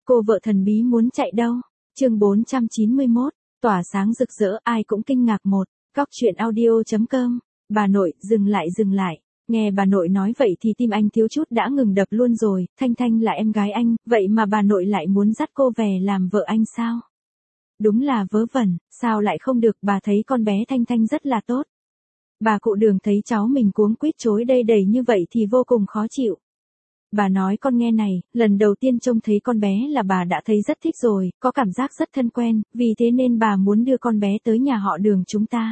Cô vợ thần bí muốn chạy đâu? Chương 491, tỏa sáng rực rỡ ai cũng kinh ngạc một. Cóc truyện audio.com. Bà nội, dừng lại. Nghe bà nội nói vậy thì tim anh thiếu chút đã ngừng đập luôn rồi, Thanh Thanh là em gái anh, vậy mà bà nội lại muốn dắt cô về làm vợ anh sao? Đúng là vớ vẩn, sao lại không được, bà thấy con bé Thanh Thanh rất là tốt. Bà cụ Đường thấy cháu mình cuống quýt chối đây đầy như vậy thì vô cùng khó chịu. Bà nói con nghe này, lần đầu tiên trông thấy con bé là bà đã thấy rất thích rồi, có cảm giác rất thân quen, vì thế nên bà muốn đưa con bé tới nhà họ Đường chúng ta.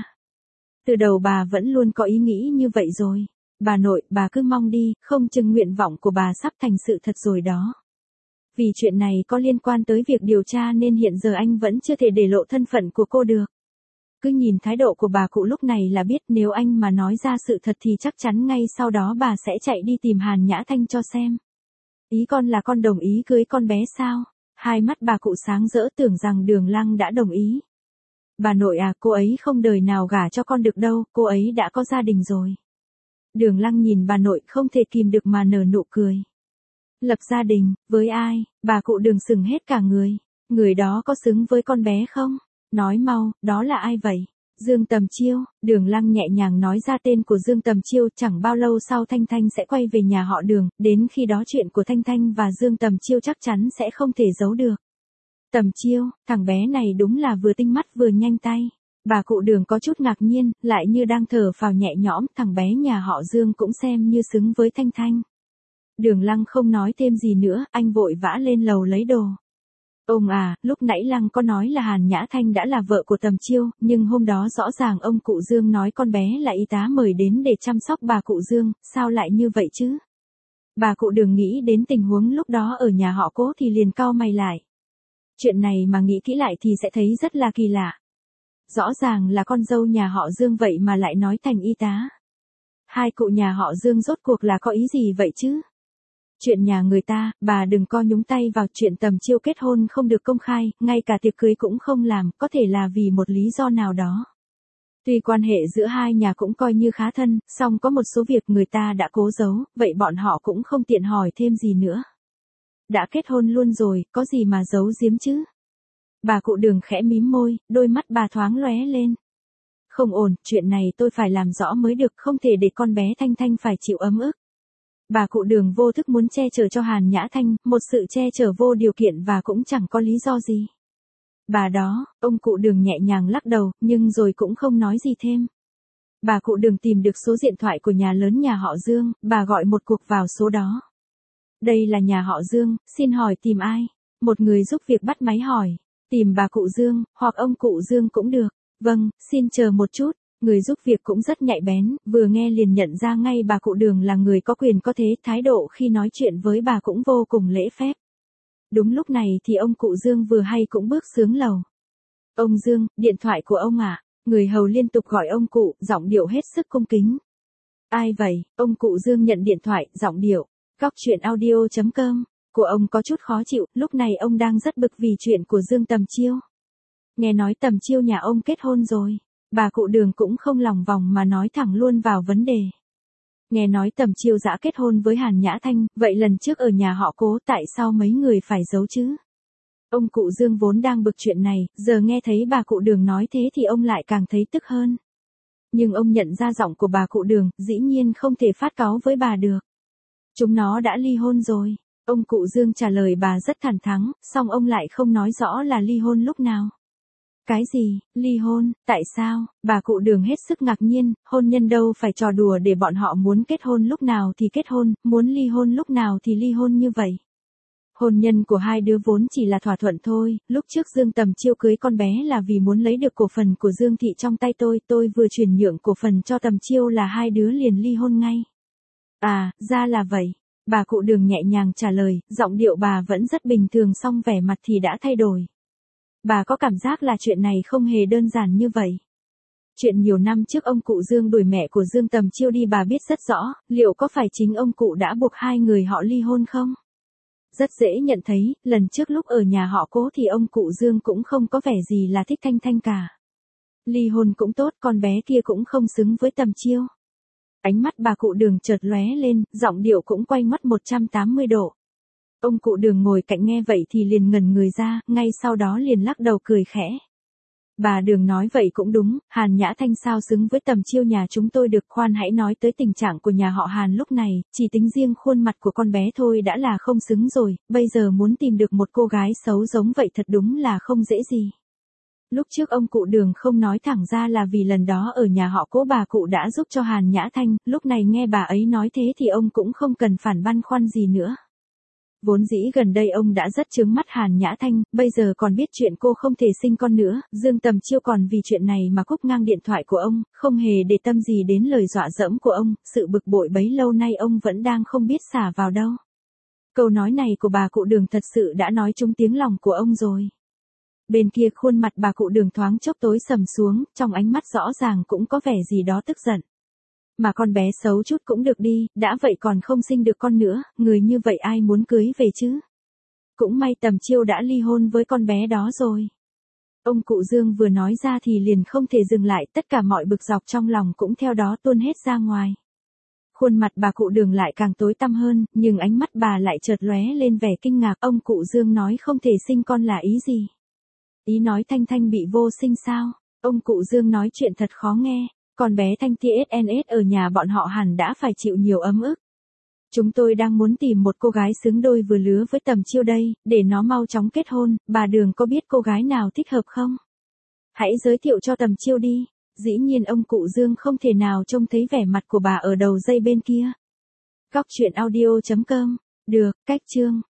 Từ đầu bà vẫn luôn có ý nghĩ như vậy rồi. Bà nội, bà cứ mong đi, không chừng nguyện vọng của bà sắp thành sự thật rồi đó. Vì chuyện này có liên quan tới việc điều tra nên hiện giờ anh vẫn chưa thể để lộ thân phận của cô được. Cứ nhìn thái độ của bà cụ lúc này là biết nếu anh mà nói ra sự thật thì chắc chắn ngay sau đó bà sẽ chạy đi tìm Hàn Nhã Thanh cho xem. Ý con là con đồng ý cưới con bé sao? Hai mắt bà cụ sáng rỡ tưởng rằng Đường Lăng đã đồng ý. Bà nội à, cô ấy không đời nào gả cho con được đâu, cô ấy đã có gia đình rồi. Đường Lăng nhìn bà nội không thể kìm được mà nở nụ cười. Lập gia đình, với ai? Bà cụ Đường sừng hết cả người. Người đó có xứng với con bé không? Nói mau, đó là ai vậy? Dương Tầm Chiêu. Đường Lăng nhẹ nhàng nói ra tên của Dương Tầm Chiêu, chẳng bao lâu sau Thanh Thanh sẽ quay về nhà họ Đường, đến khi đó chuyện của Thanh Thanh và Dương Tầm Chiêu chắc chắn sẽ không thể giấu được. Tầm Chiêu, thằng bé này đúng là vừa tinh mắt vừa nhanh tay. Bà cụ Đường có chút ngạc nhiên, lại như đang thở phào nhẹ nhõm, thằng bé nhà họ Dương cũng xem như xứng với Thanh Thanh. Đường Lăng không nói thêm gì nữa, anh vội vã lên lầu lấy đồ. Ông à, lúc nãy Lăng có nói là Hàn Nhã Thanh đã là vợ của Tầm Chiêu, nhưng hôm đó rõ ràng ông cụ Dương nói con bé là y tá mời đến để chăm sóc bà cụ Dương, sao lại như vậy chứ? Bà cụ Đường nghĩ đến tình huống lúc đó ở nhà họ Cố thì liền cau mày lại. Chuyện này mà nghĩ kỹ lại thì sẽ thấy rất là kỳ lạ. Rõ ràng là con dâu nhà họ Dương vậy mà lại nói thành y tá. Hai cụ nhà họ Dương rốt cuộc là có ý gì vậy chứ? Chuyện nhà người ta, bà đừng co nhúng tay vào chuyện Tầm Chiêu kết hôn không được công khai, ngay cả tiệc cưới cũng không làm, có thể là vì một lý do nào đó. Tuy quan hệ giữa hai nhà cũng coi như khá thân, song có một số việc người ta đã cố giấu, vậy bọn họ cũng không tiện hỏi thêm gì nữa. Đã kết hôn luôn rồi, có gì mà giấu giếm chứ? Bà cụ Đường khẽ mím môi, đôi mắt bà thoáng lóe lên. Không ổn, chuyện này tôi phải làm rõ mới được, không thể để con bé Thanh Thanh phải chịu ấm ức. Bà cụ Đường vô thức muốn che chở cho Hàn Nhã Thanh, một sự che chở vô điều kiện và cũng chẳng có lý do gì. Bà đó, ông cụ Đường nhẹ nhàng lắc đầu, nhưng rồi cũng không nói gì thêm. Bà cụ Đường tìm được số điện thoại của nhà lớn nhà họ Dương, bà gọi một cuộc vào số đó. Đây là nhà họ Dương, xin hỏi tìm ai? Một người giúp việc bắt máy hỏi. Tìm bà cụ Dương, hoặc ông cụ Dương cũng được. Vâng, xin chờ một chút. Người giúp việc cũng rất nhạy bén, vừa nghe liền nhận ra ngay bà cụ Đường là người có quyền có thế, thái độ khi nói chuyện với bà cũng vô cùng lễ phép. Đúng lúc này thì ông cụ Dương vừa hay cũng bước xuống lầu. Ông Dương, điện thoại của ông ạ. Người hầu liên tục gọi ông cụ, giọng điệu hết sức cung kính. Ai vậy? Ông cụ Dương nhận điện thoại, giọng điệu. Cóc truyện audio.com. Của ông có chút khó chịu, lúc này ông đang rất bực vì chuyện của Dương Tầm Chiêu. Nghe nói Tầm Chiêu nhà ông kết hôn rồi. Bà cụ Đường cũng không lòng vòng mà nói thẳng luôn vào vấn đề. Nghe nói Tầm Chiêu đã kết hôn với Hàn Nhã Thanh, vậy lần trước ở nhà họ Cố tại sao mấy người phải giấu chứ? Ông cụ Dương vốn đang bực chuyện này, giờ nghe thấy bà cụ Đường nói thế thì ông lại càng thấy tức hơn. Nhưng ông nhận ra giọng của bà cụ Đường, dĩ nhiên không thể phát cáu với bà được. Chúng nó đã ly hôn rồi. Ông cụ Dương trả lời bà rất thẳng thắn, song ông lại không nói rõ là ly hôn lúc nào. Cái gì, ly hôn, tại sao? Bà cụ Đường hết sức ngạc nhiên, hôn nhân đâu phải trò đùa để bọn họ muốn kết hôn lúc nào thì kết hôn, muốn ly hôn lúc nào thì ly hôn như vậy. Hôn nhân của hai đứa vốn chỉ là thỏa thuận thôi, lúc trước Dương Tầm Chiêu cưới con bé là vì muốn lấy được cổ phần của Dương Thị trong tay tôi vừa chuyển nhượng cổ phần cho Tầm Chiêu là hai đứa liền ly hôn ngay. À, ra là vậy. Bà cụ Đường nhẹ nhàng trả lời, giọng điệu bà vẫn rất bình thường song vẻ mặt thì đã thay đổi. Bà có cảm giác là chuyện này không hề đơn giản như vậy. Chuyện nhiều năm trước ông cụ Dương đuổi mẹ của Dương Tầm Chiêu đi bà biết rất rõ, liệu có phải chính ông cụ đã buộc hai người họ ly hôn không? Rất dễ nhận thấy, lần trước lúc ở nhà họ Cố thì ông cụ Dương cũng không có vẻ gì là thích Thanh Thanh cả. Ly hôn cũng tốt, con bé kia cũng không xứng với Tầm Chiêu. Ánh mắt bà cụ Đường chợt lóe lên, giọng điệu cũng quay ngoắt 180 độ. Ông cụ Đường ngồi cạnh nghe vậy thì liền ngẩn người ra, ngay sau đó liền lắc đầu cười khẽ. Bà Đường nói vậy cũng đúng, Hàn Nhã Thanh sao xứng với Tầm Chiêu nhà chúng tôi được, khoan hãy nói tới tình trạng của nhà họ Hàn lúc này, chỉ tính riêng khuôn mặt của con bé thôi đã là không xứng rồi, bây giờ muốn tìm được một cô gái xấu giống vậy thật đúng là không dễ gì. Lúc trước ông cụ Đường không nói thẳng ra là vì lần đó ở nhà họ Cố bà cụ đã giúp cho Hàn Nhã Thanh, lúc này nghe bà ấy nói thế thì ông cũng không cần phản băn khoăn gì nữa. Vốn dĩ gần đây ông đã rất chướng mắt Hàn Nhã Thanh, bây giờ còn biết chuyện cô không thể sinh con nữa, Dương Tầm Chiêu còn vì chuyện này mà cúp ngang điện thoại của ông, không hề để tâm gì đến lời dọa dẫm của ông, sự bực bội bấy lâu nay ông vẫn đang không biết xả vào đâu. Câu nói này của bà cụ Đường thật sự đã nói trúng tiếng lòng của ông rồi. Bên kia khuôn mặt bà cụ Đường thoáng chốc tối sầm xuống, trong ánh mắt rõ ràng cũng có vẻ gì đó tức giận. Mà con bé xấu chút cũng được đi, đã vậy còn không sinh được con nữa, người như vậy ai muốn cưới về chứ? Cũng may Tầm Chiêu đã ly hôn với con bé đó rồi. Ông cụ Dương vừa nói ra thì liền không thể dừng lại, tất cả mọi bực dọc trong lòng cũng theo đó tuôn hết ra ngoài. Khuôn mặt bà cụ Đường lại càng tối tăm hơn, nhưng ánh mắt bà lại chợt lóe lên vẻ kinh ngạc. Ông cụ Dương nói không thể sinh con là ý gì? Ý nói Thanh Thanh bị vô sinh sao? Ông cụ Dương nói chuyện thật khó nghe. Con bé Thanh TSNS ở nhà bọn họ hẳn đã phải chịu nhiều ấm ức. Chúng tôi đang muốn tìm một cô gái xứng đôi vừa lứa với Tầm Chiêu đây, để nó mau chóng kết hôn, bà Đường có biết cô gái nào thích hợp không? Hãy giới thiệu cho Tầm Chiêu đi. Dĩ nhiên ông cụ Dương không thể nào trông thấy vẻ mặt của bà ở đầu dây bên kia. Góc truyện audio.com. Được, cách chương.